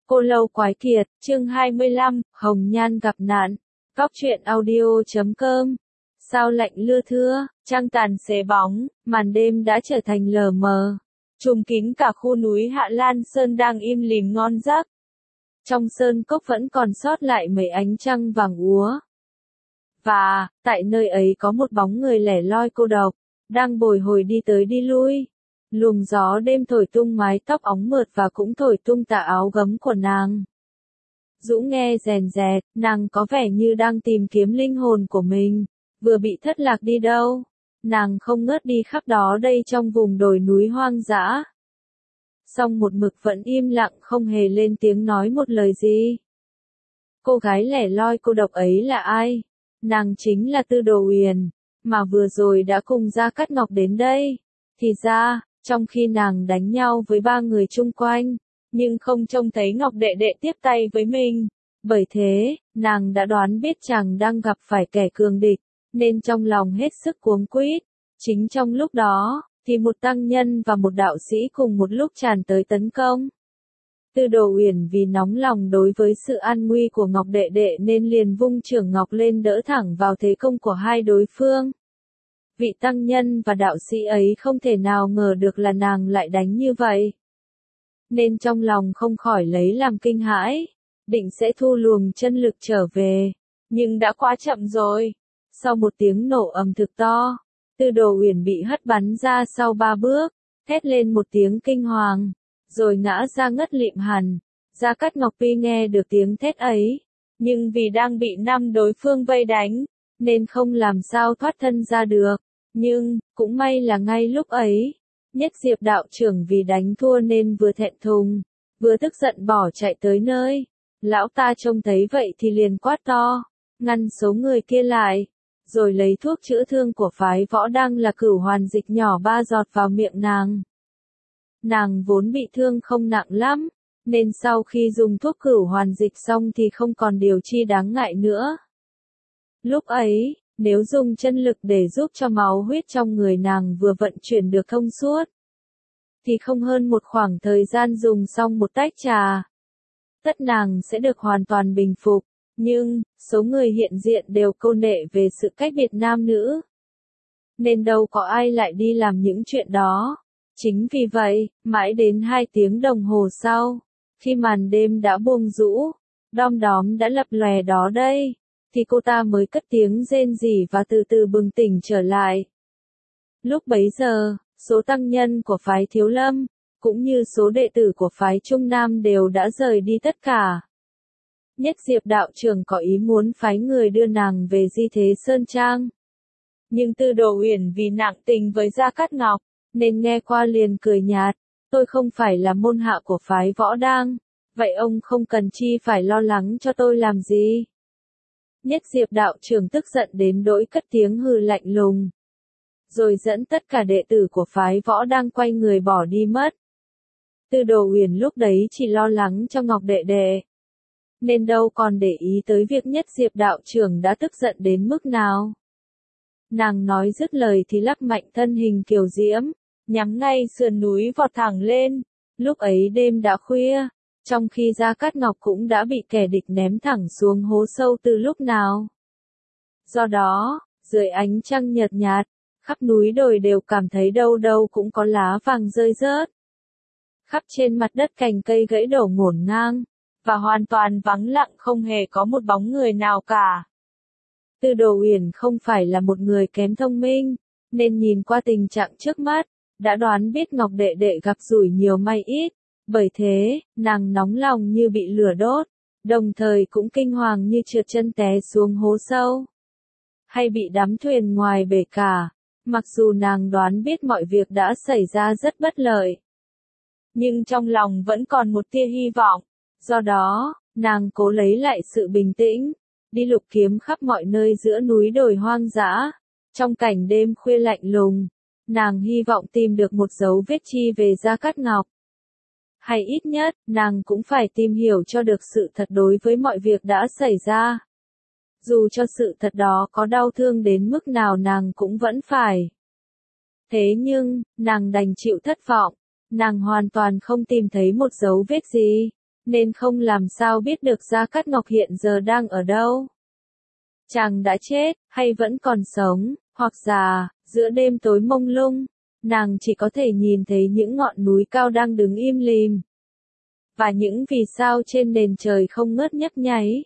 Cô Lâu Quái Kiệt, chương 25, Hồng Nhan gặp nạn. Góc truyện audio.com. Sao lạnh lưa thưa, trăng tàn xế bóng, màn đêm đã trở thành lờ mờ. Trùm kín cả khu núi Hạ Lan Sơn đang im lìm ngon giấc. Trong sơn cốc vẫn còn sót lại mấy ánh trăng vàng úa. Và, tại nơi ấy có một bóng người lẻ loi cô độc, đang bồi hồi đi tới đi lui. Luồng gió đêm thổi tung mái tóc óng mượt và cũng thổi tung tà áo gấm của nàng. Dũ nghe rèn rẹt, nàng có vẻ như đang tìm kiếm linh hồn của mình, vừa bị thất lạc đi đâu. Nàng không ngớt đi khắp đó đây trong vùng đồi núi hoang dã. Song một mực vẫn im lặng không hề lên tiếng nói một lời gì. Cô gái lẻ loi cô độc ấy là ai? Nàng chính là Tư Đồ Uyển, mà vừa rồi đã cùng Gia Cát Ngọc đến đây. Thì ra, trong khi nàng đánh nhau với ba người chung quanh, nhưng không trông thấy Ngọc Đệ Đệ tiếp tay với mình. Bởi thế, nàng đã đoán biết chàng đang gặp phải kẻ cường địch, nên trong lòng hết sức cuống quýt. Chính trong lúc đó, thì một tăng nhân và một đạo sĩ cùng một lúc tràn tới tấn công. Tư Đồ Uyển vì nóng lòng đối với sự an nguy của Ngọc Đệ Đệ nên liền vung chưởng ngọc lên đỡ thẳng vào thế công của hai đối phương. Vị tăng nhân và đạo sĩ ấy không thể nào ngờ được là nàng lại đánh như vậy. Nên trong lòng không khỏi lấy làm kinh hãi, định sẽ thu luồng chân lực trở về, nhưng đã quá chậm rồi. Sau một tiếng nổ ầm thực to, Tư Đồ Uyển bị hất bắn ra sau 3 bước, thét lên một tiếng kinh hoàng, rồi ngã ra ngất lịm hẳn. Gia Cát Ngọc tuy nghe được tiếng thét ấy, nhưng vì đang bị 5 đối phương vây đánh, nên không làm sao thoát thân ra được. Nhưng, cũng may là ngay lúc ấy, Nhất Diệp đạo trưởng vì đánh thua nên vừa thẹn thùng, vừa tức giận bỏ chạy tới nơi. Lão ta trông thấy vậy thì liền quát to, ngăn số người kia lại, rồi lấy thuốc chữa thương của phái Võ Đăng là Cửu Hoàn Dịch nhỏ 3 giọt vào miệng nàng. Nàng vốn bị thương không nặng lắm, nên sau khi dùng thuốc Cửu Hoàn Dịch xong thì không còn điều chi đáng ngại nữa. Lúc ấy, nếu dùng chân lực để giúp cho máu huyết trong người nàng vừa vận chuyển được thông suốt, thì không hơn một khoảng thời gian dùng xong một tách trà, tất nàng sẽ được hoàn toàn bình phục. Nhưng, số người hiện diện đều câu nệ về sự cách biệt nam nữ, nên đâu có ai lại đi làm những chuyện đó. Chính vì vậy, mãi đến 2 tiếng đồng hồ sau, khi màn đêm đã buông rũ, đom đóm đã lập lòe đó đây, thì cô ta mới cất tiếng rên rỉ và từ từ bừng tỉnh trở lại. Lúc bấy giờ, số tăng nhân của phái Thiếu Lâm, cũng như số đệ tử của phái Trung Nam đều đã rời đi tất cả. Nhất Diệp đạo trưởng có ý muốn phái người đưa nàng về Di Thế Sơn Trang. Nhưng Tư Đồ Uyển vì nặng tình với Gia Cát Ngọc, nên nghe qua liền cười nhạt, tôi không phải là môn hạ của phái Võ Đăng, vậy ông không cần chi phải lo lắng cho tôi làm gì. Nhất Diệp đạo trưởng tức giận đến nỗi cất tiếng hừ lạnh lùng, rồi dẫn tất cả đệ tử của phái Võ Đăng quay người bỏ đi mất. Tư Đồ Uyển lúc đấy chỉ lo lắng cho Ngọc Đệ Đệ, nên đâu còn để ý tới việc Nhất Diệp đạo trưởng đã tức giận đến mức nào. Nàng nói dứt lời thì lắc mạnh thân hình kiều diễm, nhắm ngay sườn núi vọt thẳng lên. Lúc ấy đêm đã khuya, trong khi Gia Cát Ngọc cũng đã bị kẻ địch ném thẳng xuống hố sâu từ lúc nào. Do đó, dưới ánh trăng nhợt nhạt, khắp núi đồi đều cảm thấy đâu đâu cũng có lá vàng rơi rớt. Khắp trên mặt đất cành cây gãy đổ ngổn ngang, và hoàn toàn vắng lặng không hề có một bóng người nào cả. Tư Đồ Uyển không phải là một người kém thông minh, nên nhìn qua tình trạng trước mắt, đã đoán biết Ngọc Đệ Đệ gặp rủi nhiều may ít. Bởi thế, nàng nóng lòng như bị lửa đốt, đồng thời cũng kinh hoàng như trượt chân té xuống hố sâu, hay bị đắm thuyền ngoài bể cả. Mặc dù nàng đoán biết mọi việc đã xảy ra rất bất lợi, nhưng trong lòng vẫn còn một tia hy vọng. Do đó, nàng cố lấy lại sự bình tĩnh, đi lục kiếm khắp mọi nơi giữa núi đồi hoang dã. Trong cảnh đêm khuya lạnh lùng, nàng hy vọng tìm được một dấu vết chi về Gia Cát Ngọc. Hay ít nhất, nàng cũng phải tìm hiểu cho được sự thật đối với mọi việc đã xảy ra. Dù cho sự thật đó có đau thương đến mức nào nàng cũng vẫn phải. Thế nhưng, nàng đành chịu thất vọng. Nàng hoàn toàn không tìm thấy một dấu vết gì. nên không làm sao biết được Gia Cát Ngọc hiện giờ đang ở đâu. Chàng đã chết, hay vẫn còn sống, hoặc già, giữa đêm tối mông lung, nàng chỉ có thể nhìn thấy những ngọn núi cao đang đứng im lìm. Và những vì sao trên nền trời không ngớt nhấp nháy.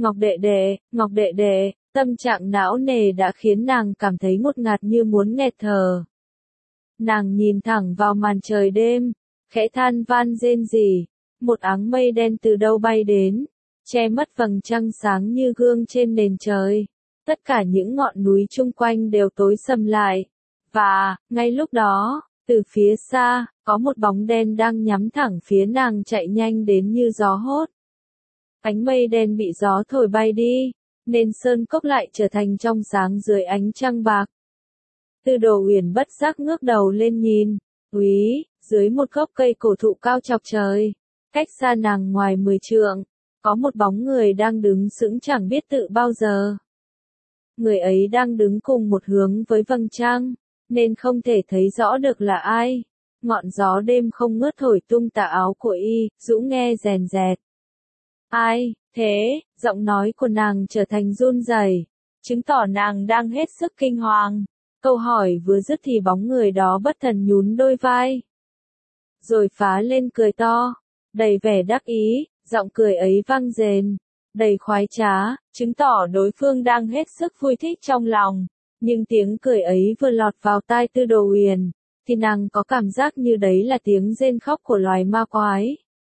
Ngọc đệ đệ, tâm trạng não nề đã khiến nàng cảm thấy ngột ngạt như muốn nghẹt thở. Nàng nhìn thẳng vào màn trời đêm, khẽ than van rên rỉ, một áng mây đen từ đâu bay đến, che mất vầng trăng sáng như gương trên nền trời. Tất cả những ngọn núi chung quanh đều tối sầm lại. Và, ngay lúc đó, từ phía xa, có một bóng đen đang nhắm thẳng phía nàng chạy nhanh đến như gió hốt. Ánh mây đen bị gió thổi bay đi, nên sơn cốc lại trở thành trong sáng dưới ánh trăng bạc. Tư Đồ Uyển bất giác ngước đầu lên nhìn, úy, dưới một gốc cây cổ thụ cao chọc trời, cách xa nàng ngoài 10 trượng, có một bóng người đang đứng sững chẳng biết tự bao giờ. Người ấy đang đứng cùng một hướng với vầng trăng, nên không thể thấy rõ được là ai. Ngọn gió đêm không ngớt thổi tung tà áo của y, rũ nghe rèn rẹt. Ai, thế, giọng nói của nàng trở thành run rẩy, chứng tỏ nàng đang hết sức kinh hoàng. Câu hỏi vừa dứt thì bóng người đó bất thần nhún đôi vai. Rồi phá lên cười to, đầy vẻ đắc ý, giọng cười ấy vang dền, đầy khoái trá, chứng tỏ đối phương đang hết sức vui thích trong lòng. Nhưng tiếng cười ấy vừa lọt vào tai Tư Đồ Uyển, thì nàng có cảm giác như đấy là tiếng rên khóc của loài ma quái.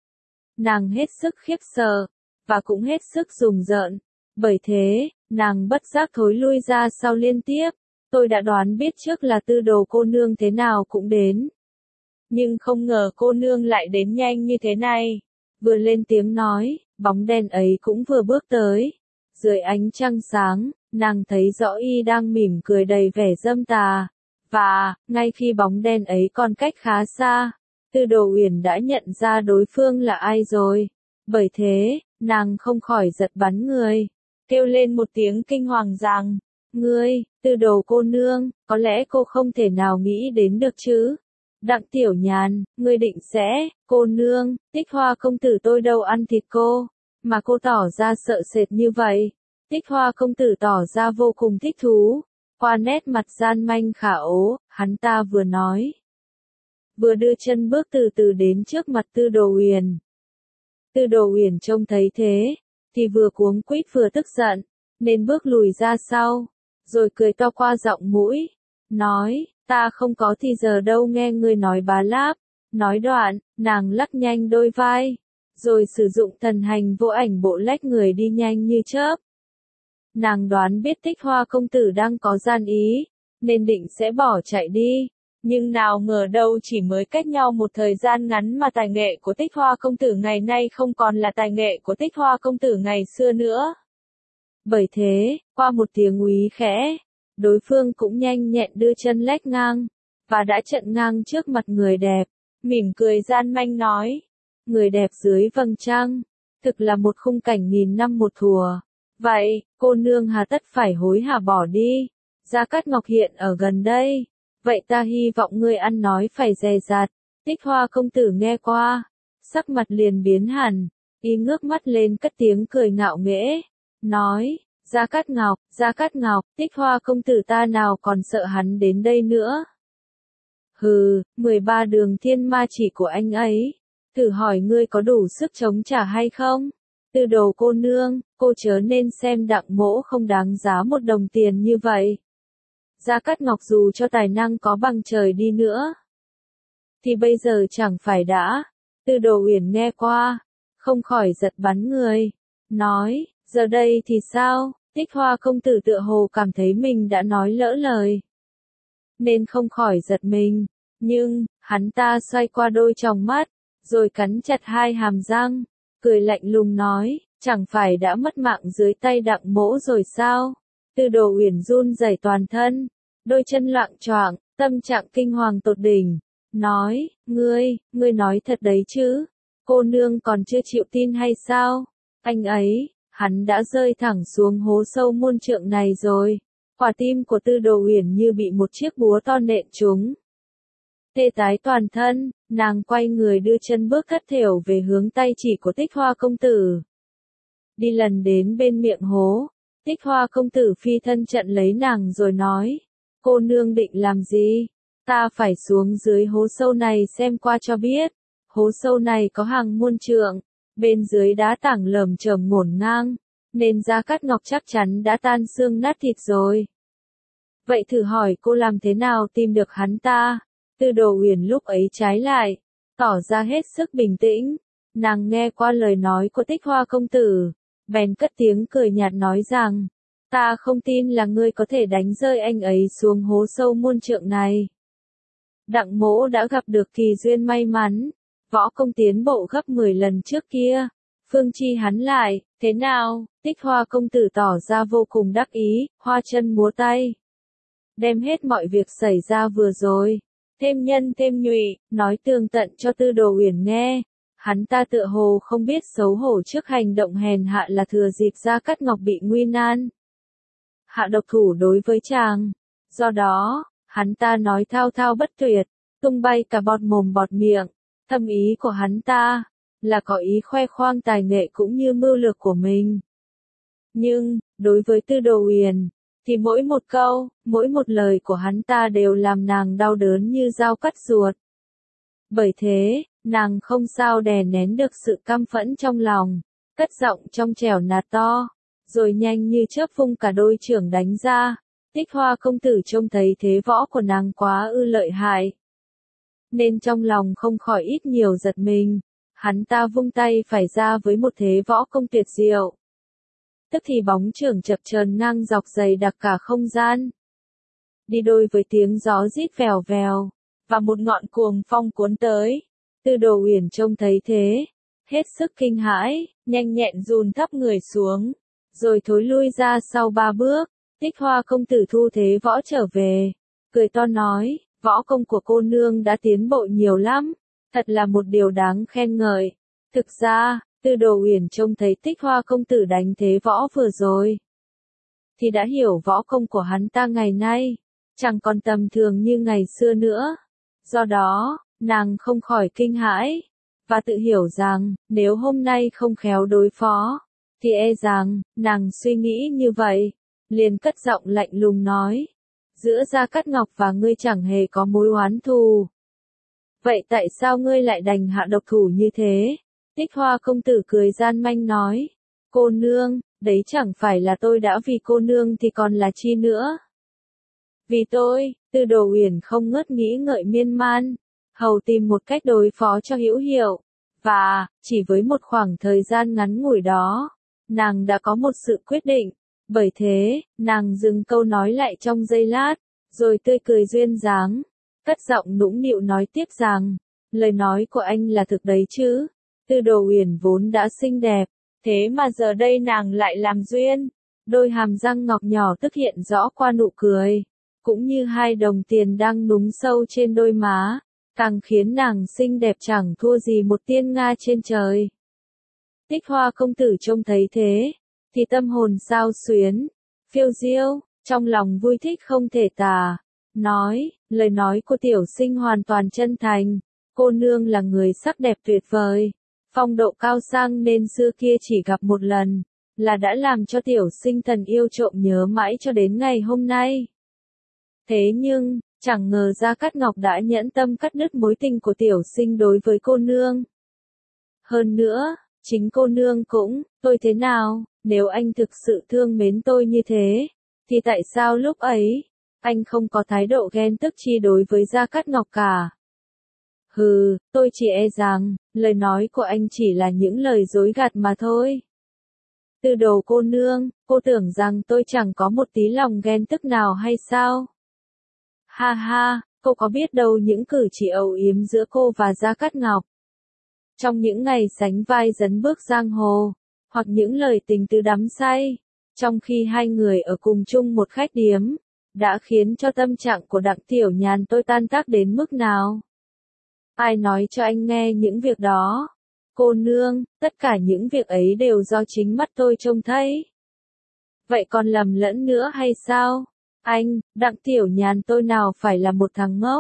Nàng hết sức khiếp sợ, và cũng hết sức rùng rợn. Bởi thế, nàng bất giác thối lui ra sau liên tiếp. Tôi đã đoán biết trước là Tư Đồ cô nương thế nào cũng đến. Nhưng không ngờ cô nương lại đến nhanh như thế này. Vừa lên tiếng nói, bóng đen ấy cũng vừa bước tới. Dưới ánh trăng sáng, nàng thấy rõ y đang mỉm cười đầy vẻ dâm tà. Và, ngay khi bóng đen ấy còn cách khá xa, Tư Đồ Uyển đã nhận ra đối phương là ai rồi. Bởi thế, nàng không khỏi giật bắn người, kêu lên một tiếng kinh hoàng rằng, ngươi, Tư Đồ cô nương, có lẽ cô không thể nào nghĩ đến được chứ. Đặng Tiểu Nhàn, ngươi định sẽ, cô nương, Tích Hoa công tử tôi đâu ăn thịt cô, mà cô tỏ ra sợ sệt như vậy. Tích Hoa công tử tỏ ra vô cùng thích thú, qua nét mặt gian manh khả ố, hắn ta vừa nói, vừa đưa chân bước từ từ đến trước mặt Tư Đồ Uyển. Tư Đồ Uyển trông thấy thế, thì vừa cuống quýt vừa tức giận, nên bước lùi ra sau, rồi cười to qua giọng mũi, nói, ta không có thì giờ đâu nghe ngươi nói bá láp. Nói đoạn, nàng lắc nhanh đôi vai, rồi sử dụng thần hành vô ảnh bộ lách người đi nhanh như chớp. Nàng đoán biết Tích Hoa công tử đang có gian ý, nên định sẽ bỏ chạy đi. Nhưng nào ngờ đâu chỉ mới cách nhau một thời gian ngắn mà tài nghệ của Tích Hoa công tử ngày nay không còn là tài nghệ của Tích Hoa công tử ngày xưa nữa. Bởi thế, qua một tiếng úy khẽ, đối phương cũng nhanh nhẹn đưa chân lách ngang, và đã chặn ngang trước mặt người đẹp, mỉm cười gian manh nói, người đẹp dưới vầng trăng, thực là một khung cảnh nghìn năm một thùa. Vậy, cô nương hà tất phải hối hả bỏ đi, Gia Cát Ngọc hiện ở gần đây. Vậy ta hy vọng ngươi ăn nói phải dè dặt. Tích Hoa công tử nghe qua, sắc mặt liền biến hẳn, y ngước mắt lên cất tiếng cười ngạo nghễ, nói, Gia Cát Ngọc, Tích Hoa công tử ta nào còn sợ hắn đến đây nữa. Hừ, 13 đường thiên ma chỉ của anh ấy, thử hỏi ngươi có đủ sức chống trả hay không? Tư Đồ cô nương, cô chớ nên xem Đặng mỗ không đáng giá một đồng tiền như vậy. Gia Cát Ngọc dù cho tài năng có bằng trời đi nữa, thì bây giờ chẳng phải đã. Tư Đồ Uyển nghe qua, không khỏi giật bắn người, nói, giờ đây thì sao? Tích Hoa công tử tựa hồ cảm thấy mình đã nói lỡ lời, nên không khỏi giật mình, nhưng, hắn ta xoay qua đôi tròng mắt, rồi cắn chặt hai hàm răng, cười lạnh lùng nói, chẳng phải đã mất mạng dưới tay Đặng mỗ rồi sao? Tư Đồ Uyển run rẩy toàn thân, đôi chân loạng choạng, tâm trạng kinh hoàng tột đỉnh, nói, ngươi nói thật đấy chứ? Cô nương còn chưa chịu tin hay sao? Anh ấy, hắn đã rơi thẳng xuống hố sâu muôn trượng này rồi. Quả tim của Tư Đồ Uyển như bị một chiếc búa to nện trúng. Tê tái toàn thân, nàng quay người đưa chân bước thất thểu về hướng tay chỉ của Tích Hoa công tử. Đi lần đến bên miệng hố, Tích Hoa công tử phi thân trận lấy nàng rồi nói, cô nương định làm gì? Ta phải xuống dưới hố sâu này xem qua cho biết. Hố sâu này có hàng muôn trượng, bên dưới đá tảng lởm chởm ngổn ngang, nên Gia Cát Ngọc chắc chắn đã tan xương nát thịt rồi. Vậy thử hỏi cô làm thế nào tìm được hắn ta? Tư Đồ Uyển lúc ấy trái lại, tỏ ra hết sức bình tĩnh. Nàng nghe qua lời nói của Tích Hoa công tử, bèn cất tiếng cười nhạt nói rằng, ta không tin là ngươi có thể đánh rơi anh ấy xuống hố sâu muôn trượng này. Đặng Mỗ đã gặp được kỳ duyên may mắn, võ công tiến bộ gấp 10 lần trước kia. Phương Chi hắn lại, thế nào? Tích Hoa công tử tỏ ra vô cùng đắc ý, hoa chân múa tay. Đem hết mọi việc xảy ra vừa rồi, thêm nhân thêm nhụy, nói tường tận cho Tư Đồ Uyển nghe. Hắn ta tựa hồ không biết xấu hổ trước hành động hèn hạ là thừa dịp Gia Cát Ngọc bị nguy nan. Hạ độc thủ đối với chàng. Do đó, hắn ta nói thao thao bất tuyệt, tung bay cả bọt mồm bọt miệng. Thâm ý của hắn ta là có ý khoe khoang tài nghệ cũng như mưu lược của mình. Nhưng, đối với Tư Đồ Uyển, thì mỗi một câu, mỗi một lời của hắn ta đều làm nàng đau đớn như dao cắt ruột. Bởi thế, nàng không sao đè nén được sự căm phẫn trong lòng, cất giọng trong trẻo nạt to, rồi nhanh như chớp vung cả đôi chưởng đánh ra. Tích Hoa công tử trông thấy thế võ của nàng quá ư lợi hại, nên trong lòng không khỏi ít nhiều giật mình. Hắn ta vung tay phải ra với một thế võ công tuyệt diệu. Tức thì bóng chưởng chập chờn ngang dọc dày đặc cả không gian. Đi đôi với tiếng gió rít vèo vèo, và một ngọn cuồng phong cuốn tới. Tư Đồ Uyển trông thấy thế, hết sức kinh hãi, nhanh nhẹn dùn thấp người xuống, rồi thối lui ra sau 3 bước. Tích Hoa công tử thu thế võ trở về, cười to nói, võ công của cô nương đã tiến bộ nhiều lắm, thật là một điều đáng khen ngợi. Thực ra, Tư Đồ Uyển trông thấy Tích Hoa công tử đánh thế võ vừa rồi, thì đã hiểu võ công của hắn ta ngày nay, chẳng còn tầm thường như ngày xưa nữa. Do đó, nàng không khỏi kinh hãi, và tự hiểu rằng, nếu hôm nay không khéo đối phó, thì e rằng, nàng suy nghĩ như vậy, liền cất giọng lạnh lùng nói, giữa Gia Cát Ngọc và ngươi chẳng hề có mối oán thù. Vậy tại sao ngươi lại đành hạ độc thủ như thế? Tích Hoa công tử cười gian manh nói, cô nương, đấy chẳng phải là tôi đã vì cô nương thì còn là chi nữa. Vì tôi, Tư Đồ Uyển không ngớt nghĩ ngợi miên man, hầu tìm một cách đối phó cho hữu hiệu, và, chỉ với một khoảng thời gian ngắn ngủi đó, nàng đã có một sự quyết định. Bởi thế, nàng dừng câu nói lại trong giây lát, rồi tươi cười duyên dáng, cất giọng nũng nịu nói tiếp rằng, lời nói của anh là thực đấy chứ. Tư Đồ Uyển vốn đã xinh đẹp, thế mà giờ đây nàng lại làm duyên. Đôi hàm răng ngọc nhỏ tức hiện rõ qua nụ cười, cũng như hai đồng tiền đang núng sâu trên đôi má, càng khiến nàng xinh đẹp chẳng thua gì một tiên nga trên trời. Tích Hoa công tử trông thấy thế, thì tâm hồn xao xuyến, phiêu diêu, trong lòng vui thích không thể tả. Nói, lời nói của tiểu sinh hoàn toàn chân thành, cô nương là người sắc đẹp tuyệt vời, phong độ cao sang nên xưa kia chỉ gặp một lần, là đã làm cho tiểu sinh thần yêu trộm nhớ mãi cho đến ngày hôm nay. Thế nhưng, chẳng ngờ Gia Cát Ngọc đã nhẫn tâm cắt đứt mối tình của tiểu sinh đối với cô nương. Hơn nữa, chính cô nương cũng, tôi thế nào, nếu anh thực sự thương mến tôi như thế, thì tại sao lúc ấy, anh không có thái độ ghen tức chi đối với Gia Cát Ngọc cả? Hừ, tôi chỉ e rằng, lời nói của anh chỉ là những lời dối gạt mà thôi. Tư Đồ cô nương, cô tưởng rằng tôi chẳng có một tí lòng ghen tức nào hay sao? Ha ha, cô có biết đâu những cử chỉ âu yếm giữa cô và Gia Cát Ngọc. Trong những ngày sánh vai dấn bước giang hồ, hoặc những lời tình tứ đắm say, trong khi hai người ở cùng chung một khách điếm, đã khiến cho tâm trạng của Đặng Tiểu Nhàn tôi tan tác đến mức nào? Ai nói cho anh nghe những việc đó? Cô nương, tất cả những việc ấy đều do chính mắt tôi trông thấy. Vậy còn lầm lẫn nữa hay sao? Anh, Đặng Tiểu Nhàn tôi nào phải là một thằng ngốc,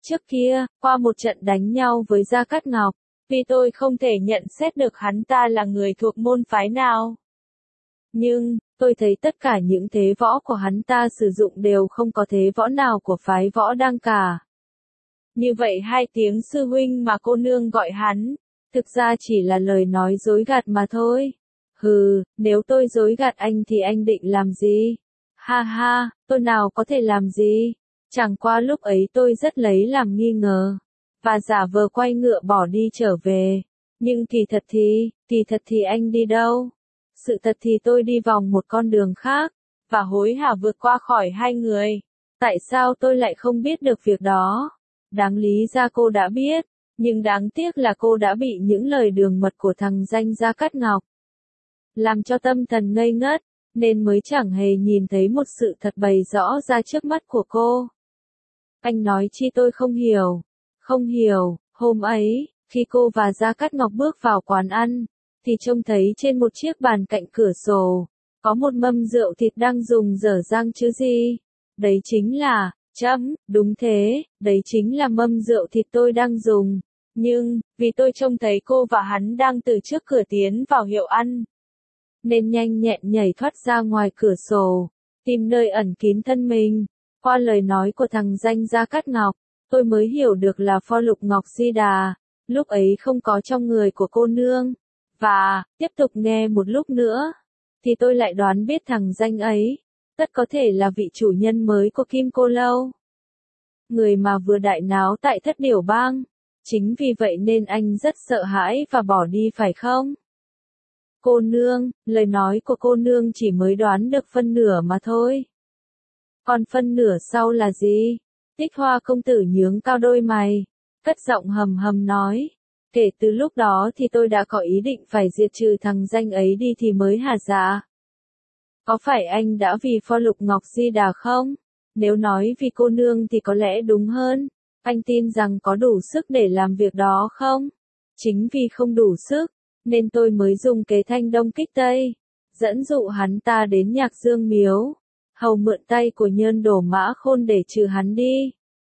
Trước kia, qua một trận đánh nhau với Gia Cát Ngọc, vì tôi không thể nhận xét được hắn ta là người thuộc môn phái nào. Nhưng, tôi thấy tất cả những thế võ của hắn ta sử dụng đều không có thế võ nào của phái võ đăng cả. Như vậy hai tiếng sư huynh mà cô nương gọi hắn, thực ra chỉ là lời nói dối gạt mà thôi. Hừ, nếu tôi dối gạt anh thì anh định làm gì? Ha ha, tôi nào có thể làm gì? Chẳng qua lúc ấy tôi rất lấy làm nghi ngờ, và giả vờ quay ngựa bỏ đi trở về. Nhưng kỳ thật thì anh đi đâu? Sự thật thì tôi đi vòng một con đường khác, và hối hả vượt qua khỏi hai người. Tại sao tôi lại không biết được việc đó? Đáng lý ra cô đã biết, nhưng đáng tiếc là cô đã bị những lời đường mật của thằng danh Gia Cát Ngọc làm cho tâm thần ngây ngất, nên mới chẳng hề nhìn thấy một sự thật bày rõ ra trước mắt của cô. Anh nói chi tôi không hiểu. Không hiểu, hôm ấy, khi cô và Gia Cát Ngọc bước vào quán ăn, thì trông thấy trên một chiếc bàn cạnh cửa sổ, có một mâm rượu thịt đang dùng dở dang chứ gì. Đấy chính là, đúng thế, đấy chính là mâm rượu thịt tôi đang dùng. Nhưng, vì tôi trông thấy cô và hắn đang từ trước cửa tiến vào hiệu ăn, nên nhanh nhẹn nhảy thoát ra ngoài cửa sổ, tìm nơi ẩn kín thân mình. Qua lời nói của thằng danh Gia Cát Ngọc, tôi mới hiểu được là pho lục ngọc di đà, lúc ấy không có trong người của cô nương. Và, tiếp tục nghe một lúc nữa, thì tôi lại đoán biết thằng danh ấy, tất có thể là vị chủ nhân mới của Kim Cô Lâu. Người mà vừa đại náo tại Thất Điểu Bang. Chính vì vậy nên anh rất sợ hãi và bỏ đi phải không? Cô nương, lời nói của cô nương chỉ mới đoán được phân nửa mà thôi. Còn phân nửa sau là gì? Tích Hoa công tử nhướng cao đôi mày, cất giọng hầm hầm nói. Kể từ lúc đó thì tôi đã có ý định phải diệt trừ thằng danh ấy đi thì mới hả dạ? Có phải anh đã vì pho lục ngọc di đà không? Nếu nói vì cô nương thì có lẽ đúng hơn. Anh tin rằng có đủ sức để làm việc đó không? Chính vì không đủ sức, nên tôi mới dùng kế thanh đông kích tây, dẫn dụ hắn ta đến Nhạc Dương Miếu, hầu mượn tay của Nhơn Đổ Mã Khôn để trừ hắn đi.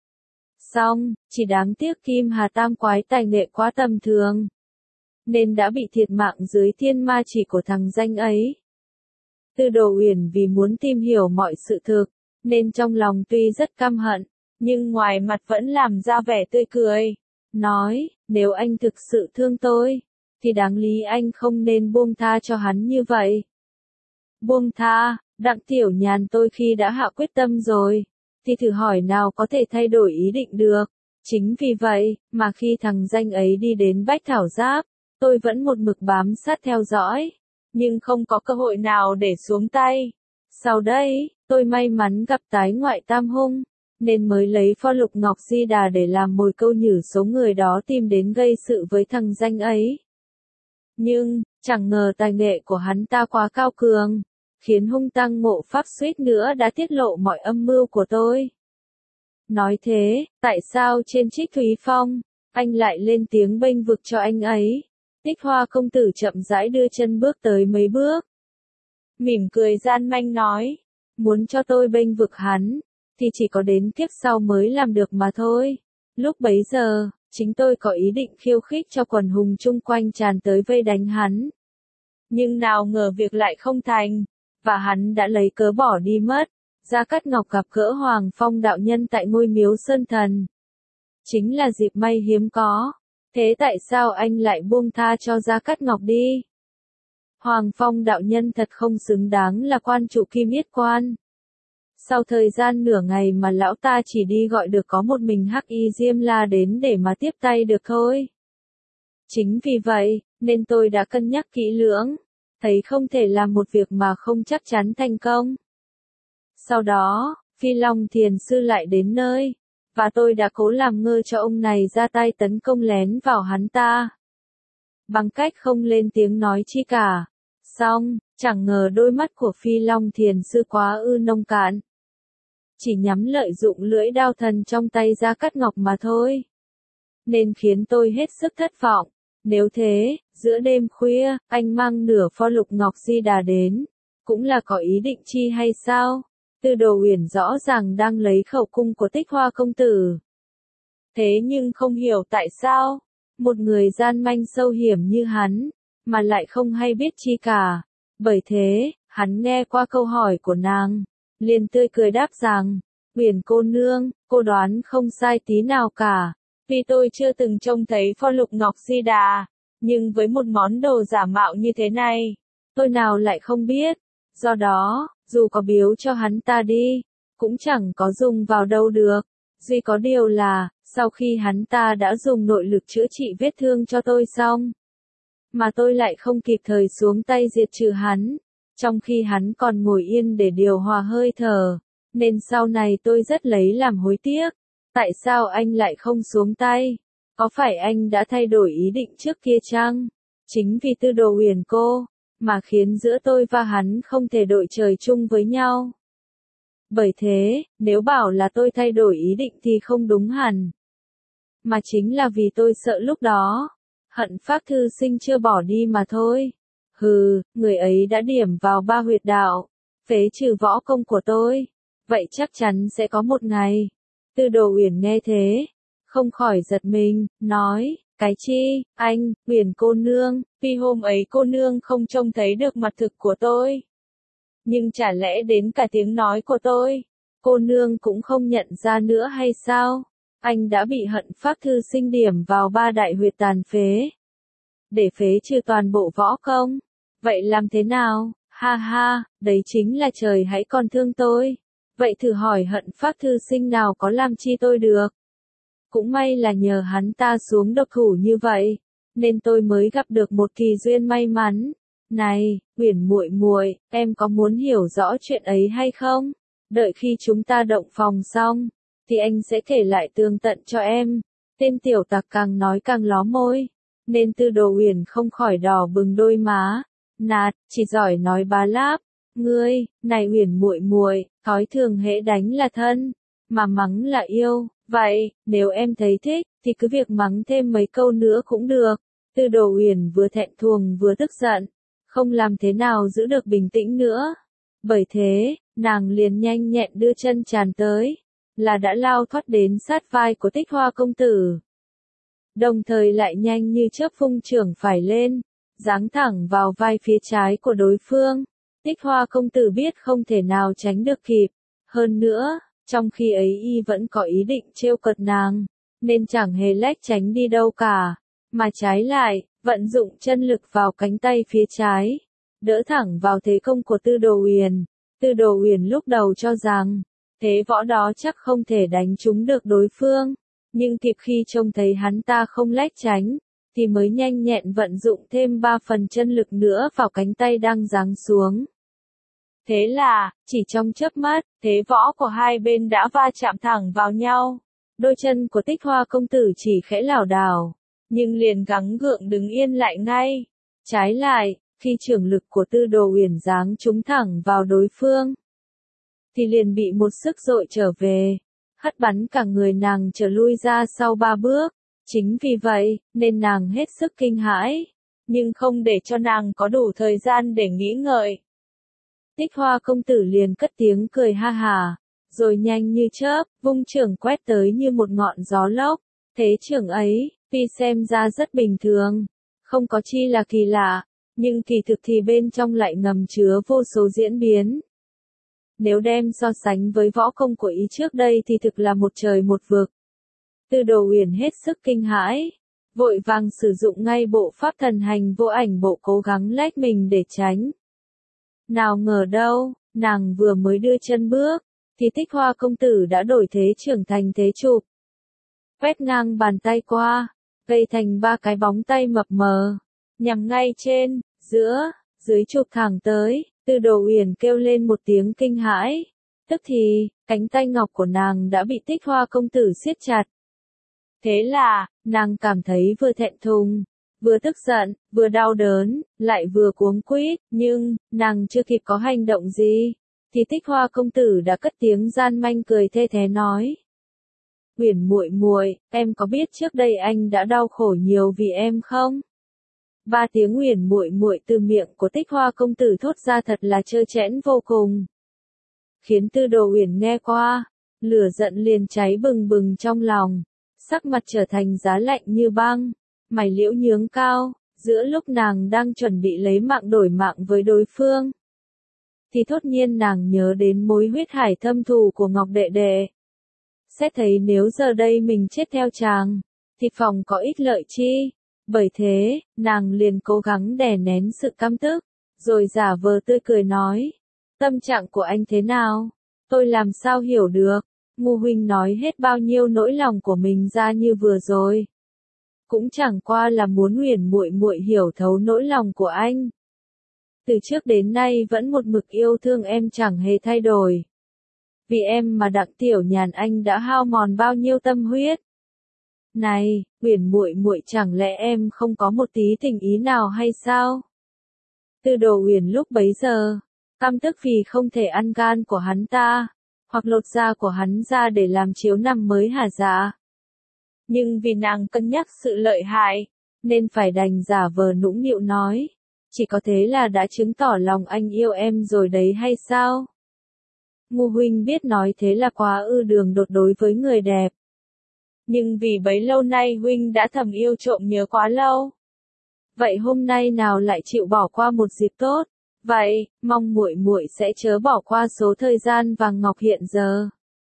Xong, chỉ đáng tiếc Kim Hà Tam Quái tài nghệ quá tầm thường, nên đã bị thiệt mạng dưới thiên ma chỉ của thằng danh ấy. Tư Đồ Uyển vì muốn tìm hiểu mọi sự thực, nên trong lòng tuy rất căm hận, nhưng ngoài mặt vẫn làm ra vẻ tươi cười, nói, nếu anh thực sự thương tôi, thì đáng lý anh không nên buông tha cho hắn như vậy. Buông tha, Đặng Tiểu Nhàn tôi khi đã hạ quyết tâm rồi, thì thử hỏi nào có thể thay đổi ý định được. Chính vì vậy, mà khi thằng danh ấy đi đến Bách Thảo Giáp, tôi vẫn một mực bám sát theo dõi, nhưng không có cơ hội nào để xuống tay. Sau đây, tôi may mắn gặp tái ngoại tam hung, nên mới lấy pho lục ngọc di đà để làm mồi câu nhử số người đó tìm đến gây sự với thằng danh ấy. Nhưng, chẳng ngờ tài nghệ của hắn ta quá cao cường, khiến hung tăng Ngộ Pháp suýt nữa đã tiết lộ mọi âm mưu của tôi. Nói thế, tại sao trên Trích Thúy Phong, anh lại lên tiếng bênh vực cho anh ấy? Tích Hoa công tử chậm rãi đưa chân bước tới mấy bước, mỉm cười gian manh nói, muốn cho tôi bênh vực hắn, thì chỉ có đến kiếp sau mới làm được mà thôi. Lúc bấy giờ, chính tôi có ý định khiêu khích cho quần hùng chung quanh tràn tới vây đánh hắn. Nhưng nào ngờ việc lại không thành, và hắn đã lấy cớ bỏ đi mất. Gia Cát Ngọc gặp gỡ Hoàng Phong đạo nhân tại ngôi miếu Sơn Thần. Chính là dịp may hiếm có. Thế tại sao anh lại buông tha cho Gia Cát Ngọc đi? Hoàng Phong đạo nhân thật không xứng đáng là quan trụ Kim Yết Quan. Sau thời gian nửa ngày mà lão ta chỉ đi gọi được có một mình Hắc Y Diêm La đến để mà tiếp tay được thôi. Chính vì vậy, nên tôi đã cân nhắc kỹ lưỡng, thấy không thể làm một việc mà không chắc chắn thành công. Sau đó, Phi Long Thiền Sư lại đến nơi, và tôi đã cố làm ngơ cho ông này ra tay tấn công lén vào hắn ta, bằng cách không lên tiếng nói chi cả. Xong, chẳng ngờ đôi mắt của Phi Long Thiền Sư quá ư nông cạn, chỉ nhắm lợi dụng lưỡi đao thần trong tay Gia Cát Ngọc mà thôi, nên khiến tôi hết sức thất vọng. Nếu thế, giữa đêm khuya, anh mang nửa pho lục ngọc di đà đến, cũng là có ý định chi hay sao? Tư Đồ Uyển rõ ràng đang lấy khẩu cung của Tích Hoa công tử. Thế nhưng không hiểu tại sao, một người gian manh sâu hiểm như hắn, mà lại không hay biết chi cả. Bởi thế, hắn nghe qua câu hỏi của nàng, liền tươi cười đáp rằng, Uyển cô nương, cô đoán không sai tí nào cả. Vì tôi chưa từng trông thấy pho lục ngọc di đà, nhưng với một món đồ giả mạo như thế này, tôi nào lại không biết. Do đó, dù có biếu cho hắn ta đi, cũng chẳng có dùng vào đâu được. Duy có điều là, sau khi hắn ta đã dùng nội lực chữa trị vết thương cho tôi xong, mà tôi lại không kịp thời xuống tay diệt trừ hắn, trong khi hắn còn ngồi yên để điều hòa hơi thở, nên sau này tôi rất lấy làm hối tiếc. Tại sao anh lại không xuống tay? Có phải anh đã thay đổi ý định trước kia chăng? Chính vì Tư Đồ Uyển cô, mà khiến giữa tôi và hắn không thể đội trời chung với nhau. Bởi thế, nếu bảo là tôi thay đổi ý định thì không đúng hẳn. Mà chính là vì tôi sợ lúc đó, Hận Phác thư sinh chưa bỏ đi mà thôi. Hừ, người ấy đã điểm vào 3 huyệt đạo, phế trừ võ công của tôi. Vậy chắc chắn sẽ có một ngày. Tư Đồ Uyển nghe thế, không khỏi giật mình, nói, cái chi, anh, Uyển cô nương, vì hôm ấy cô nương không trông thấy được mặt thực của tôi. Nhưng chả lẽ đến cả tiếng nói của tôi, cô nương cũng không nhận ra nữa hay sao? Anh đã bị Hận Phác thư sinh điểm vào 3 đại huyệt tàn phế. Để phế trừ toàn bộ võ công. Vậy làm thế nào? Ha ha, đấy chính là trời hãy còn thương tôi. Vậy thử hỏi Hận Phác thư sinh nào có làm chi tôi được? Cũng may là nhờ hắn ta xuống độc thủ như vậy, nên tôi mới gặp được một kỳ duyên may mắn. Này, Uyển muội muội, em có muốn hiểu rõ chuyện ấy hay không? Đợi khi chúng ta động phòng xong, thì anh sẽ kể lại tường tận cho em. Tên tiểu tặc càng nói càng ló môi, nên Tư Đồ Uyển không khỏi đỏ bừng đôi má. Nạt, chỉ giỏi nói bá láp. Ngươi, này Uyển muội muội, thói thường hễ đánh là thân, mà mắng là yêu. Vậy, nếu em thấy thích, thì cứ việc mắng thêm mấy câu nữa cũng được. Tư Đồ Uyển vừa thẹn thùng vừa tức giận, không làm thế nào giữ được bình tĩnh nữa. Bởi thế, nàng liền nhanh nhẹn đưa chân tràn tới, là đã lao thoát đến sát vai của Tích Hoa công tử. Đồng thời lại nhanh như chớp phung chưởng phải lên, giáng thẳng vào vai phía trái của đối phương. Tích Hoa công tử biết không thể nào tránh được kịp. Hơn nữa, trong khi ấy y vẫn có ý định trêu cợt nàng, nên chẳng hề lách tránh đi đâu cả, mà trái lại, vận dụng chân lực vào cánh tay phía trái, đỡ thẳng vào thế công của Tư Đồ Uyển. Tư Đồ Uyển lúc đầu cho rằng, thế võ đó chắc không thể đánh trúng được đối phương, nhưng kịp khi trông thấy hắn ta không lách tránh, thì mới nhanh nhẹn vận dụng thêm 3 phần chân lực nữa vào cánh tay đang giáng xuống. Thế là, chỉ trong chớp mắt, thế võ của hai bên đã va chạm thẳng vào nhau. Đôi chân của Tích Hoa công tử chỉ khẽ lảo đảo, nhưng liền gắng gượng đứng yên lại ngay. Trái lại, khi chưởng lực của Tư Đồ Uyển giáng trúng thẳng vào đối phương, thì liền bị một sức dội trở về, hất bắn cả người nàng trở lui ra sau 3 bước. Chính vì vậy, nên nàng hết sức kinh hãi, nhưng không để cho nàng có đủ thời gian để nghĩ ngợi. Tích Hoa công tử liền cất tiếng cười ha hà, rồi nhanh như chớp, vung chưởng quét tới như một ngọn gió lốc. Thế chưởng ấy, tuy xem ra rất bình thường, không có chi là kỳ lạ, nhưng kỳ thực thì bên trong lại ngầm chứa vô số diễn biến. Nếu đem so sánh với võ công của ý trước đây thì thực là một trời một vực. Tư Đồ Uyển hết sức kinh hãi, vội vàng sử dụng ngay bộ pháp thần hành vô ảnh bộ cố gắng lách mình để tránh. Nào ngờ đâu, nàng vừa mới đưa chân bước, thì Tích Hoa công tử đã đổi thế trưởng thành thế chụp. Quét ngang bàn tay qua, gây thành 3 cái bóng tay mập mờ, nhằm ngay trên, giữa, dưới chụp thẳng tới. Tư Đồ Uyển kêu lên một tiếng kinh hãi, tức thì, cánh tay ngọc của nàng đã bị Tích Hoa công tử siết chặt. Thế là, nàng cảm thấy vừa thẹn thùng, vừa tức giận, vừa đau đớn, lại vừa cuống quýt, nhưng, nàng chưa kịp có hành động gì, thì Tích Hoa công tử đã cất tiếng gian manh cười thê thé nói. Uyển muội muội, em có biết trước đây anh đã đau khổ nhiều vì em không? 3 tiếng Uyển muội muội từ miệng của Tích Hoa công tử thốt ra thật là trơ trẽn vô cùng, khiến Tư Đồ Uyển nghe qua, lửa giận liền cháy bừng bừng trong lòng. sắc mặt trở thành giá lạnh như băng, mày liễu nhướng cao, giữa lúc nàng đang chuẩn bị lấy mạng đổi mạng với đối phương. Thì thốt nhiên nàng nhớ đến mối huyết hải thâm thù của Ngọc đệ đệ. Xét thấy nếu giờ đây mình chết theo chàng, thì phòng có ích lợi chi. Bởi thế, nàng liền cố gắng đè nén sự căm tức, rồi giả vờ tươi cười nói. Tâm trạng của anh thế nào? Tôi làm sao hiểu được? Ngô huynh nói hết bao nhiêu nỗi lòng của mình ra như vừa rồi. Cũng chẳng qua là muốn Huyền muội muội hiểu thấu nỗi lòng của anh. Từ trước đến nay vẫn một mực yêu thương em chẳng hề thay đổi. Vì em mà Đặng Tiểu Nhàn anh đã hao mòn bao nhiêu tâm huyết. Này, Huyền muội muội chẳng lẽ em không có một tí tình ý nào hay sao? Tư Đồ Huyền lúc bấy giờ, căm tức vì không thể ăn gan của hắn ta, hoặc lột da của hắn ra để làm chiếu nằm mới hả dạ. Nhưng vì nàng cân nhắc sự lợi hại, nên phải đành giả vờ nũng nịu nói. Chỉ có thế là đã chứng tỏ lòng anh yêu em rồi đấy hay sao? Ngô huynh biết nói thế là quá ư đường đột đối với người đẹp. Nhưng vì bấy lâu nay huynh đã thầm yêu trộm nhớ quá lâu. Vậy hôm nay nào lại chịu bỏ qua một dịp tốt? Vậy, mong muội muội sẽ chớ bỏ qua số thời gian vàng ngọc hiện giờ.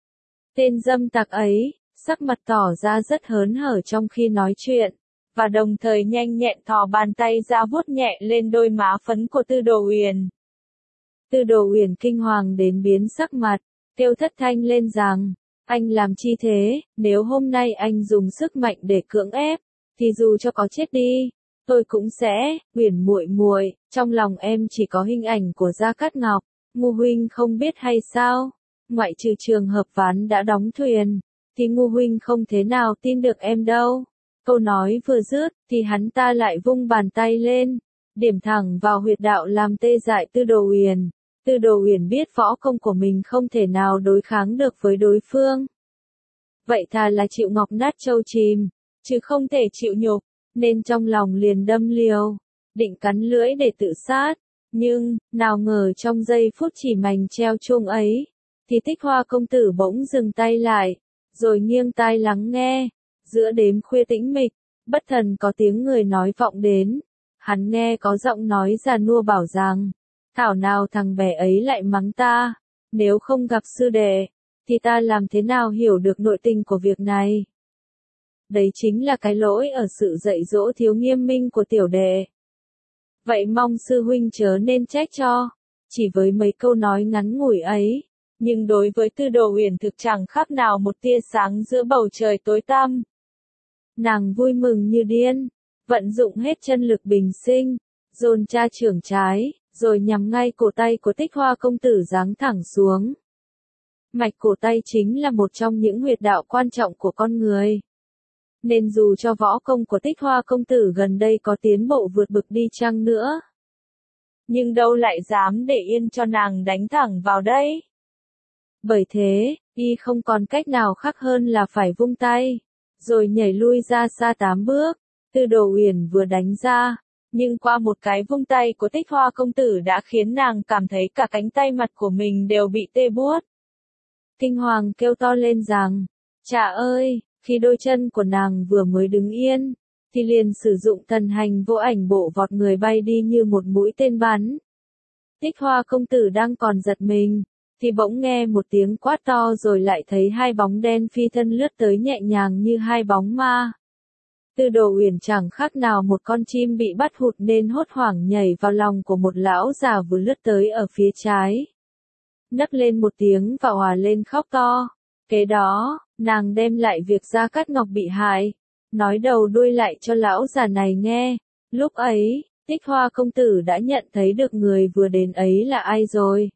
Tên dâm tặc ấy, sắc mặt tỏ ra rất hớn hở trong khi nói chuyện, và đồng thời nhanh nhẹn thò bàn tay ra vuốt nhẹ lên đôi má phấn của Tư Đồ Huyền. Tư Đồ Huyền kinh hoàng đến biến sắc mặt, kêu thất thanh lên rằng, anh làm chi thế, nếu hôm nay anh dùng sức mạnh để cưỡng ép, thì dù cho có chết đi, tôi cũng sẽ. Huyền muội muội, trong lòng em chỉ có hình ảnh của Gia Cát Ngọc, Ngô huynh không biết hay sao? Ngoại trừ trường hợp ván đã đóng thuyền, thì Ngô huynh không thế nào tin được em đâu. Câu nói vừa dứt, thì hắn ta lại vung bàn tay lên, điểm thẳng vào huyệt đạo làm tê dại Tư Đồ Huyền. Tư Đồ Huyền biết võ công của mình không thể nào đối kháng được với đối phương. Vậy thà là chịu ngọc nát châu chìm, chứ không thể chịu nhục, nên trong lòng liền đâm liều, định cắn lưỡi để tự sát. Nhưng, nào ngờ trong giây phút chỉ mảnh treo chuông ấy, thì Tích Hoa công tử bỗng dừng tay lại, rồi nghiêng tai lắng nghe. Giữa đêm khuya tĩnh mịch, bất thần có tiếng người nói vọng đến. Hắn nghe có giọng nói già nua bảo rằng, thảo nào thằng bé ấy lại mắng ta, nếu không gặp sư đệ, thì ta làm thế nào hiểu được nội tình của việc này. Đấy chính là cái lỗi ở sự dạy dỗ thiếu nghiêm minh của tiểu đệ. Vậy mong sư huynh chớ nên trách cho. Chỉ với mấy câu nói ngắn ngủi ấy, nhưng đối với Tư Đồ Huyền thực chẳng khác nào một tia sáng giữa bầu trời tối tăm. Nàng vui mừng như điên, vận dụng hết chân lực bình sinh, dồn cha trưởng trái, rồi nhắm ngay cổ tay của Tích Hoa công tử giáng thẳng xuống. Mạch cổ tay chính là một trong những huyệt đạo quan trọng của con người. Nên dù cho võ công của Tích Hoa công tử gần đây có tiến bộ vượt bực đi chăng nữa, nhưng đâu lại dám để yên cho nàng đánh thẳng vào đây. Bởi thế, y không còn cách nào khác hơn là phải vung tay, rồi nhảy lui ra xa 8 bước. Tư Đồ Huyền vừa đánh ra, nhưng qua một cái vung tay của Tích Hoa công tử đã khiến nàng cảm thấy cả cánh tay mặt của mình đều bị tê buốt. Kinh hoàng kêu to lên rằng, Chà ơi, khi đôi chân của nàng vừa mới đứng yên, thì liền sử dụng thần hành vô ảnh bộ vọt người bay đi như một mũi tên bắn. Tích Hoa công tử đang còn giật mình, thì bỗng nghe một tiếng quát to rồi lại thấy hai bóng đen phi thân lướt tới nhẹ nhàng như hai bóng ma. Tư Đồ Huyền chẳng khác nào một con chim bị bắt hụt nên hốt hoảng nhảy vào lòng của một lão già vừa lướt tới ở phía trái. Nấc lên một tiếng và òa lên khóc to. Kế đó, nàng đem lại việc Gia Cát Ngọc bị hại, nói đầu đuôi lại cho lão già này nghe. Lúc ấy, Tích Hoa công tử đã nhận thấy được người vừa đến ấy là ai rồi.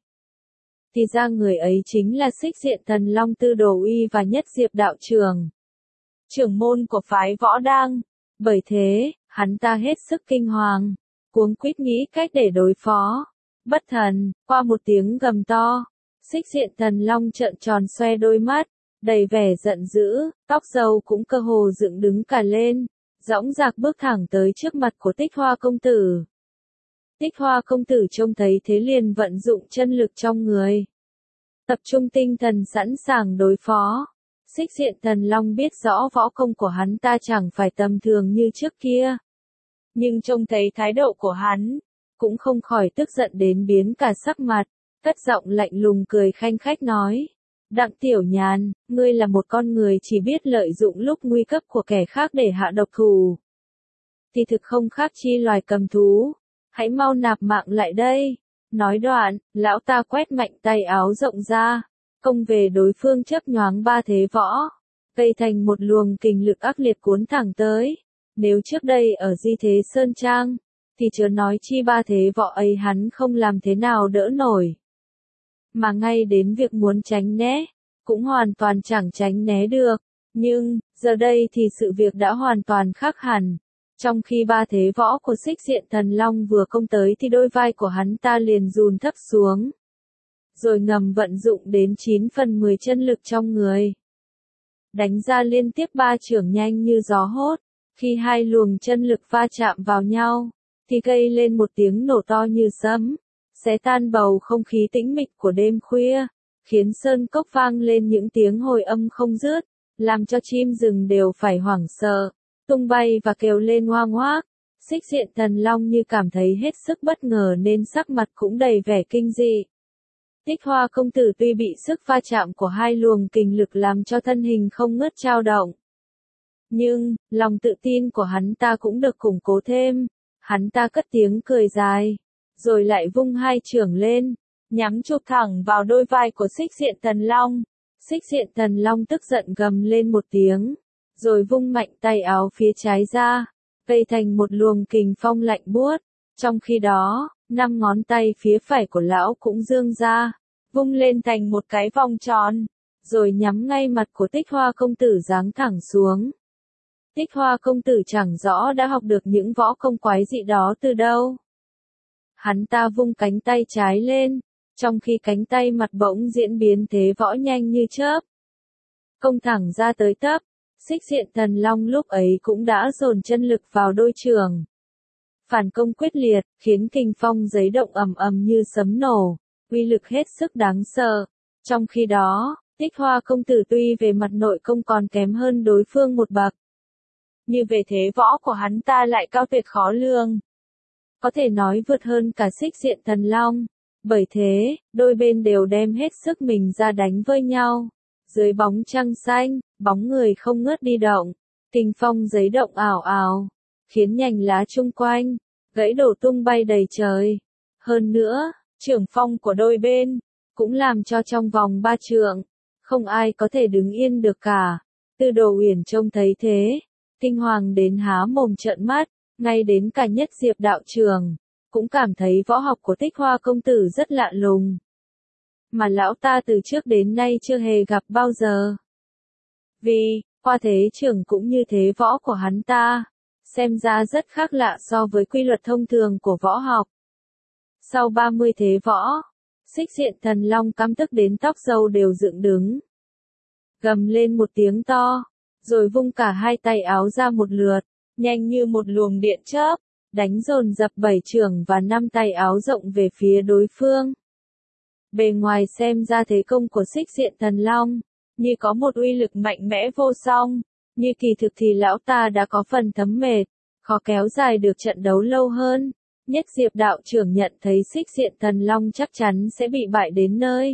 Thì ra người ấy chính là Xích Diện Thần Long Tư Đồ Uy và Nhất Diệp đạo trưởng, trưởng môn của phái Võ Đang. Bởi thế, hắn ta hết sức kinh hoàng, cuống quýt nghĩ cách để đối phó. Bất thần, qua một tiếng gầm to, Xích Diện Thần Long trợn tròn xoe đôi mắt, đầy vẻ giận dữ, tóc râu cũng cơ hồ dựng đứng cả lên, dõng dạc bước thẳng tới trước mặt của Tích Hoa công tử. Tích Hoa công tử trông thấy thế liền vận dụng chân lực trong người, tập trung tinh thần sẵn sàng đối phó. Xích Diện Thần Long biết rõ võ công của hắn ta chẳng phải tầm thường như trước kia. Nhưng trông thấy thái độ của hắn, cũng không khỏi tức giận đến biến cả sắc mặt, cất giọng lạnh lùng cười khanh khách nói. Đặng Tiểu Nhàn, ngươi là một con người chỉ biết lợi dụng lúc nguy cấp của kẻ khác để hạ độc thủ. Thì thực không khác chi loài cầm thú, hãy mau nạp mạng lại đây. Nói đoạn, lão ta quét mạnh tay áo rộng ra, công về đối phương chớp nhoáng ba thế võ, gây thành một luồng kình lực ác liệt cuốn thẳng tới. Nếu trước đây ở Di Thế Sơn Trang, thì chớ nói chi ba thế võ ấy hắn không làm thế nào đỡ nổi. Mà ngay đến việc muốn tránh né, cũng hoàn toàn chẳng tránh né được. Nhưng, giờ đây thì sự việc đã hoàn toàn khác hẳn. Trong khi ba thế võ của Xích Diện Thần Long vừa công tới thì đôi vai của hắn ta liền run thấp xuống. Rồi ngầm vận dụng đến 9/10 chân lực trong người. Đánh ra liên tiếp ba chưởng nhanh như gió hốt. Khi hai luồng chân lực va chạm vào nhau, thì gây lên một tiếng nổ to như sấm, xé tan bầu không khí tĩnh mịch của đêm khuya, khiến sơn cốc vang lên những tiếng hồi âm không dứt, làm cho chim rừng đều phải hoảng sợ, tung bay và kêu lên oang oác. Xích Diện Thần Long như cảm thấy hết sức bất ngờ nên sắc mặt cũng đầy vẻ kinh dị. Tích Hoa công tử tuy bị sức va chạm của hai luồng kình lực làm cho thân hình không ngớt dao động, nhưng, lòng tự tin của hắn ta cũng được củng cố thêm. Hắn ta cất tiếng cười dài, rồi lại vung hai chưởng lên, nhắm chụp thẳng vào đôi vai của Xích Diện Thần Long. Xích Diện Thần Long tức giận gầm lên một tiếng, rồi vung mạnh tay áo phía trái ra, gây thành một luồng kình phong lạnh buốt. Trong khi đó, 5 ngón tay phía phải của lão cũng giương ra, vung lên thành một cái vòng tròn, rồi nhắm ngay mặt của Tích Hoa công tử giáng thẳng xuống. Tích Hoa công tử chẳng rõ đã học được những võ công quái dị đó từ đâu. Hắn ta vung cánh tay trái lên, trong khi cánh tay mặt bỗng diễn biến thế võ nhanh như chớp. Công thẳng ra tới tấp, Xích Diện Thần Long lúc ấy cũng đã dồn chân lực vào đôi chưởng. Phản công quyết liệt, khiến kình phong giấy động ầm ầm như sấm nổ, uy lực hết sức đáng sợ. Trong khi đó, Tích Hoa công tử tuy về mặt nội công còn kém hơn đối phương một bậc, như về thế võ của hắn ta lại cao tuyệt khó lường. Có thể nói vượt hơn cả Xích Diện Thần Long. Bởi thế, đôi bên đều đem hết sức mình ra đánh với nhau. Dưới bóng trăng xanh, bóng người không ngớt đi động. Kình phong giấy động ảo ảo, khiến nhành lá chung quanh, gãy đổ tung bay đầy trời. Hơn nữa, chưởng phong của đôi bên, cũng làm cho trong vòng 3 trượng, không ai có thể đứng yên được cả. Tư Đồ Uyển trông thấy thế, kinh hoàng đến há mồm trợn mắt, ngay đến cả Nhất Diệp đạo trưởng cũng cảm thấy võ học của Tích Hoa công tử rất lạ lùng, mà lão ta từ trước đến nay chưa hề gặp bao giờ. Vì, qua thế trưởng cũng như thế võ của hắn ta, xem ra rất khác lạ so với quy luật thông thường của võ học. Sau 30 thế võ, Xích Diện Thần Long căm tức đến tóc râu đều dựng đứng. Gầm lên một tiếng to, rồi vung cả hai tay áo ra một lượt, nhanh như một luồng điện chớp, đánh dồn dập 7 chưởng và 5 tay áo rộng về phía đối phương. Bề ngoài xem ra thế công của Xích Diện Thần Long, như có một uy lực mạnh mẽ vô song, như kỳ thực thì lão ta đã có phần thấm mệt, khó kéo dài được trận đấu lâu hơn. Nhất Diệp đạo trưởng nhận thấy Xích Diện Thần Long chắc chắn sẽ bị bại đến nơi,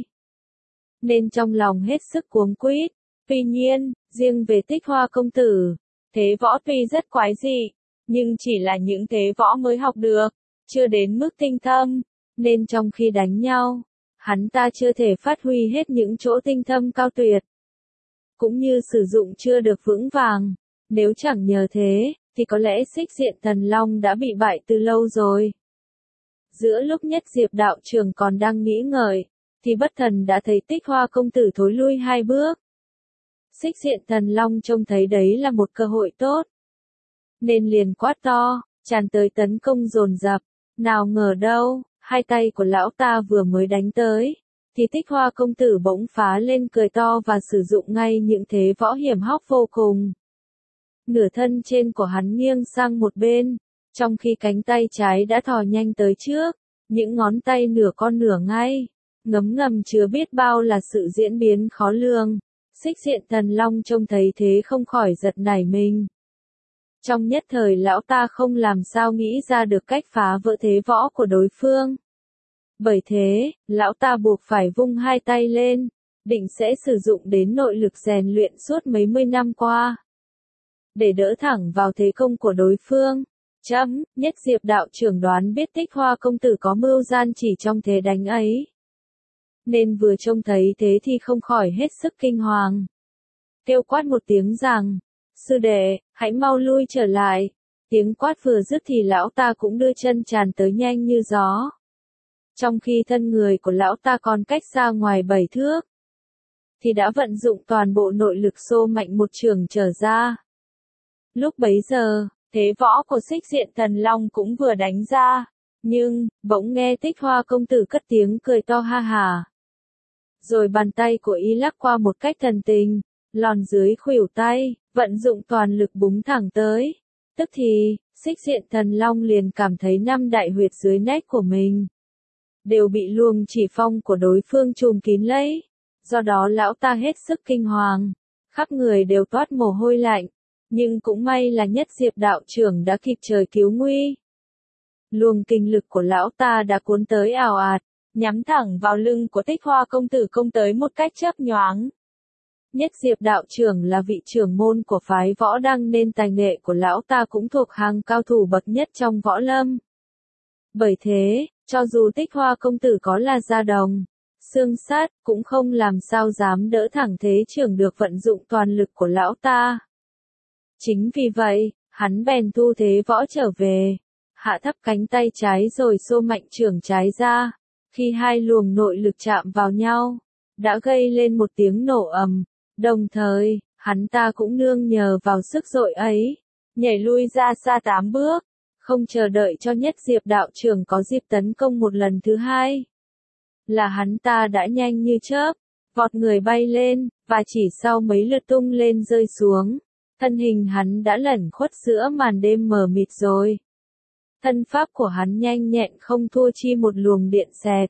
nên trong lòng hết sức cuống quýt. Tuy nhiên, riêng về Tích Hoa công tử, thế võ tuy rất quái dị, nhưng chỉ là những thế võ mới học được, chưa đến mức tinh thâm, nên trong khi đánh nhau, hắn ta chưa thể phát huy hết những chỗ tinh thâm cao tuyệt, cũng như sử dụng chưa được vững vàng. Nếu chẳng nhờ thế, thì có lẽ Xích Diện Thần Long đã bị bại từ lâu rồi. Giữa lúc Nhất Diệp đạo trưởng còn đang nghĩ ngợi, thì bất thần đã thấy Tích Hoa công tử thối lui 2 bước. Xích Diện Thần Long trông thấy đấy là một cơ hội tốt, nên liền quát to, tràn tới tấn công dồn dập. Nào ngờ đâu, hai tay của lão ta vừa mới đánh tới, thì Tích Hoa công tử bỗng phá lên cười to và sử dụng ngay những thế võ hiểm hóc vô cùng. Nửa thân trên của hắn nghiêng sang một bên, trong khi cánh tay trái đã thò nhanh tới trước, những ngón tay nửa con nửa ngay, ngấm ngầm chứa biết bao là sự diễn biến khó lường. Xích Diện Thần Long trông thấy thế không khỏi giật nảy mình. Trong nhất thời lão ta không làm sao nghĩ ra được cách phá vỡ thế võ của đối phương. Bởi thế, lão ta buộc phải vung hai tay lên, định sẽ sử dụng đến nội lực rèn luyện suốt mấy mươi năm qua, để đỡ thẳng vào thế công của đối phương. Nhất Diệp đạo trưởng đoán biết Tích Hoa công tử có mưu gian chỉ trong thế đánh ấy, nên vừa trông thấy thế thì không khỏi hết sức kinh hoàng. Kêu quát một tiếng rằng, sư đệ, hãy mau lui trở lại. Tiếng quát vừa dứt thì lão ta cũng đưa chân tràn tới nhanh như gió. Trong khi thân người của lão ta còn cách xa ngoài 7 thước, thì đã vận dụng toàn bộ nội lực xô mạnh một trường trở ra. Lúc bấy giờ, thế võ của Xích Diện Thần Long cũng vừa đánh ra, nhưng, bỗng nghe Tích Hoa công tử cất tiếng cười to ha hả. Rồi bàn tay của y lắc qua một cách thần tình, lòn dưới khuỷu tay, vận dụng toàn lực búng thẳng tới. Tức thì, Xích Diện Thần Long liền cảm thấy 5 đại huyệt dưới nách của mình đều bị luồng chỉ phong của đối phương trùm kín lấy. Do đó lão ta hết sức kinh hoàng, khắp người đều toát mồ hôi lạnh, nhưng cũng may là Nhất Diệp đạo trưởng đã kịp thời cứu nguy. Luồng kinh lực của lão ta đã cuốn tới ào ạt, nhắm thẳng vào lưng của Tích Hoa công tử công tới một cách chớp nhoáng. Nhất Diệp đạo trưởng là vị trưởng môn của phái võ đăng nên tài nghệ của lão ta cũng thuộc hàng cao thủ bậc nhất trong võ lâm. Bởi thế, cho dù Tích Hoa công tử có là da đồng, xương sắt, cũng không làm sao dám đỡ thẳng thế trưởng được vận dụng toàn lực của lão ta. Chính vì vậy, hắn bèn thu thế võ trở về, hạ thấp cánh tay trái rồi xô mạnh trưởng trái ra. Khi hai luồng nội lực chạm vào nhau, đã gây lên một tiếng nổ ầm, đồng thời, hắn ta cũng nương nhờ vào sức dội ấy, nhảy lui ra xa 8 bước, không chờ đợi cho Nhất Diệp đạo trưởng có dịp tấn công một lần thứ hai. Là hắn ta đã nhanh như chớp, vọt người bay lên, và chỉ sau mấy lượt tung lên rơi xuống, thân hình hắn đã lẩn khuất giữa màn đêm mờ mịt rồi. Thân pháp của hắn nhanh nhẹn không thua chi một luồng điện xẹt,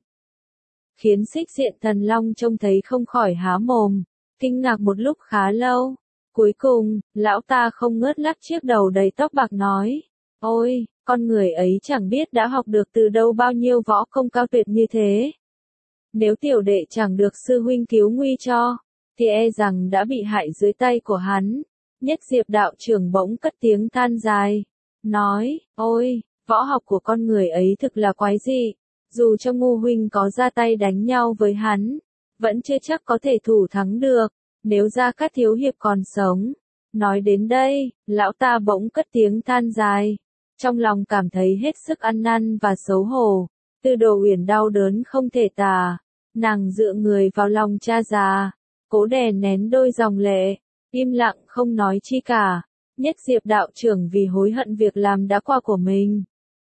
khiến Xích Diện Thần Long trông thấy không khỏi há mồm, kinh ngạc một lúc khá lâu. Cuối cùng, lão ta không ngớt lắc chiếc đầu đầy tóc bạc nói, ôi, con người ấy chẳng biết đã học được từ đâu bao nhiêu võ công cao tuyệt như thế. Nếu tiểu đệ chẳng được sư huynh cứu nguy cho, thì e rằng đã bị hại dưới tay của hắn. Nhất Diệp đạo trưởng bỗng cất tiếng than dài, nói, ôi, võ học của con người ấy thực là quái dị, dù cho Ngô huynh có ra tay đánh nhau với hắn, vẫn chưa chắc có thể thủ thắng được, nếu Gia Cát thiếu hiệp còn sống. Nói đến đây, lão ta bỗng cất tiếng than dài, trong lòng cảm thấy hết sức ăn năn và xấu hổ. Tư Đồ Uyển đau đớn không thể tả, nàng dựa người vào lòng cha già, cố đè nén đôi dòng lệ, im lặng không nói chi cả. Nhất Diệp đạo trưởng vì hối hận việc làm đã qua của mình,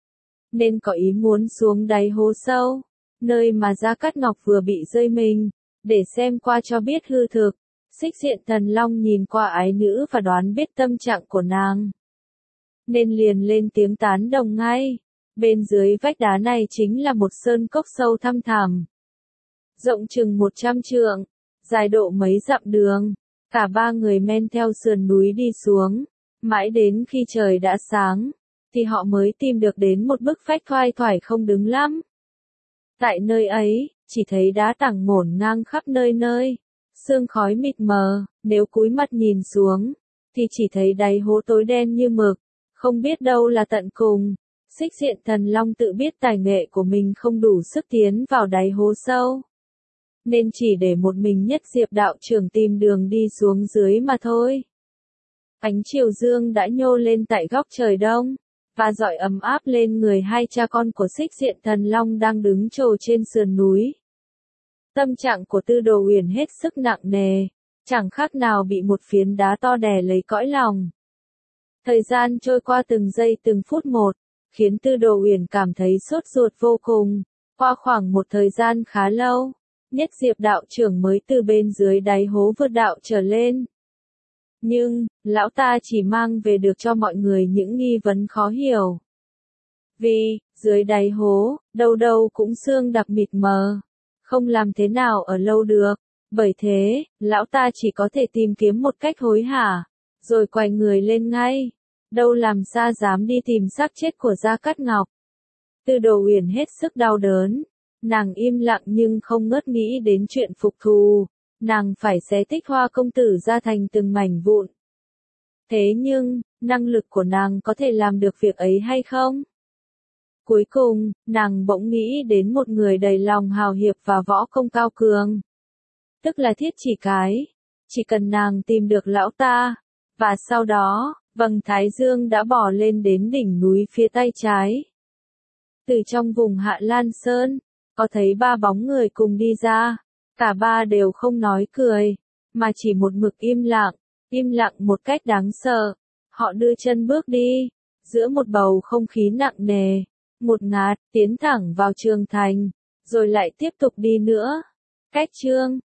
nên có ý muốn xuống đáy hố sâu, nơi mà Gia Cát Ngọc vừa bị rơi mình, để xem qua cho biết hư thực. Xích Diện Thần Long nhìn qua ái nữ và đoán biết tâm trạng của nàng, nên liền lên tiếng tán đồng ngay. Bên dưới vách đá này chính là một sơn cốc sâu thăm thẳm, rộng chừng 100 trượng, dài độ mấy dặm đường. Cả ba người men theo sườn núi đi xuống, mãi đến khi trời đã sáng, thì họ mới tìm được đến một bức vách thoai thoải không đứng lắm. Tại nơi ấy, chỉ thấy đá tảng ngổn ngang khắp nơi nơi, sương khói mịt mờ, nếu cúi mặt nhìn xuống, thì chỉ thấy đáy hố tối đen như mực, không biết đâu là tận cùng. Xích Diện Thần Long tự biết tài nghệ của mình không đủ sức tiến vào đáy hố sâu, nên chỉ để một mình Nhất Diệp đạo trưởng tìm đường đi xuống dưới mà thôi. Ánh chiều dương đã nhô lên tại góc trời đông, và rọi ấm áp lên người hai cha con của Xích Diện Thần Long đang đứng trồ trên sườn núi. Tâm trạng của Tư Đồ Uyển hết sức nặng nề, chẳng khác nào bị một phiến đá to đè lấy cõi lòng. Thời gian trôi qua từng giây từng phút một, khiến Tư Đồ Uyển cảm thấy sốt ruột vô cùng. Qua khoảng một thời gian khá lâu, Nhất Diệp đạo trưởng mới từ bên dưới đáy hố vượt đạo trở lên. Nhưng, lão ta chỉ mang về được cho mọi người những nghi vấn khó hiểu. Vì, dưới đáy hố, đâu đâu cũng sương đặc mịt mờ, không làm thế nào ở lâu được. Bởi thế, lão ta chỉ có thể tìm kiếm một cách hối hả, rồi quay người lên ngay. Đâu làm xa dám đi tìm xác chết của Gia Cát Ngọc. Tư Đồ Uyển hết sức đau đớn. Nàng im lặng nhưng không ngớt nghĩ đến chuyện phục thù. Nàng phải xé Tích Hoa công tử ra thành từng mảnh vụn. Thế nhưng, năng lực của nàng có thể làm được việc ấy hay không? Cuối cùng, nàng bỗng nghĩ đến một người đầy lòng hào hiệp và võ công cao cường. Tức là Thiết Chỉ Cái. Chỉ cần nàng tìm được lão ta. Và sau đó, vầng thái dương đã bò lên đến đỉnh núi phía tay trái. Từ trong vùng Hạ Lan Sơn, có thấy 3 bóng người cùng đi ra. Cả 3 đều không nói cười, mà chỉ một mực im lặng một cách đáng sợ. Họ đưa chân bước đi, giữa một bầu không khí nặng nề, một ngạt, tiến thẳng vào Trường Thành, rồi lại tiếp tục đi nữa. Cách chương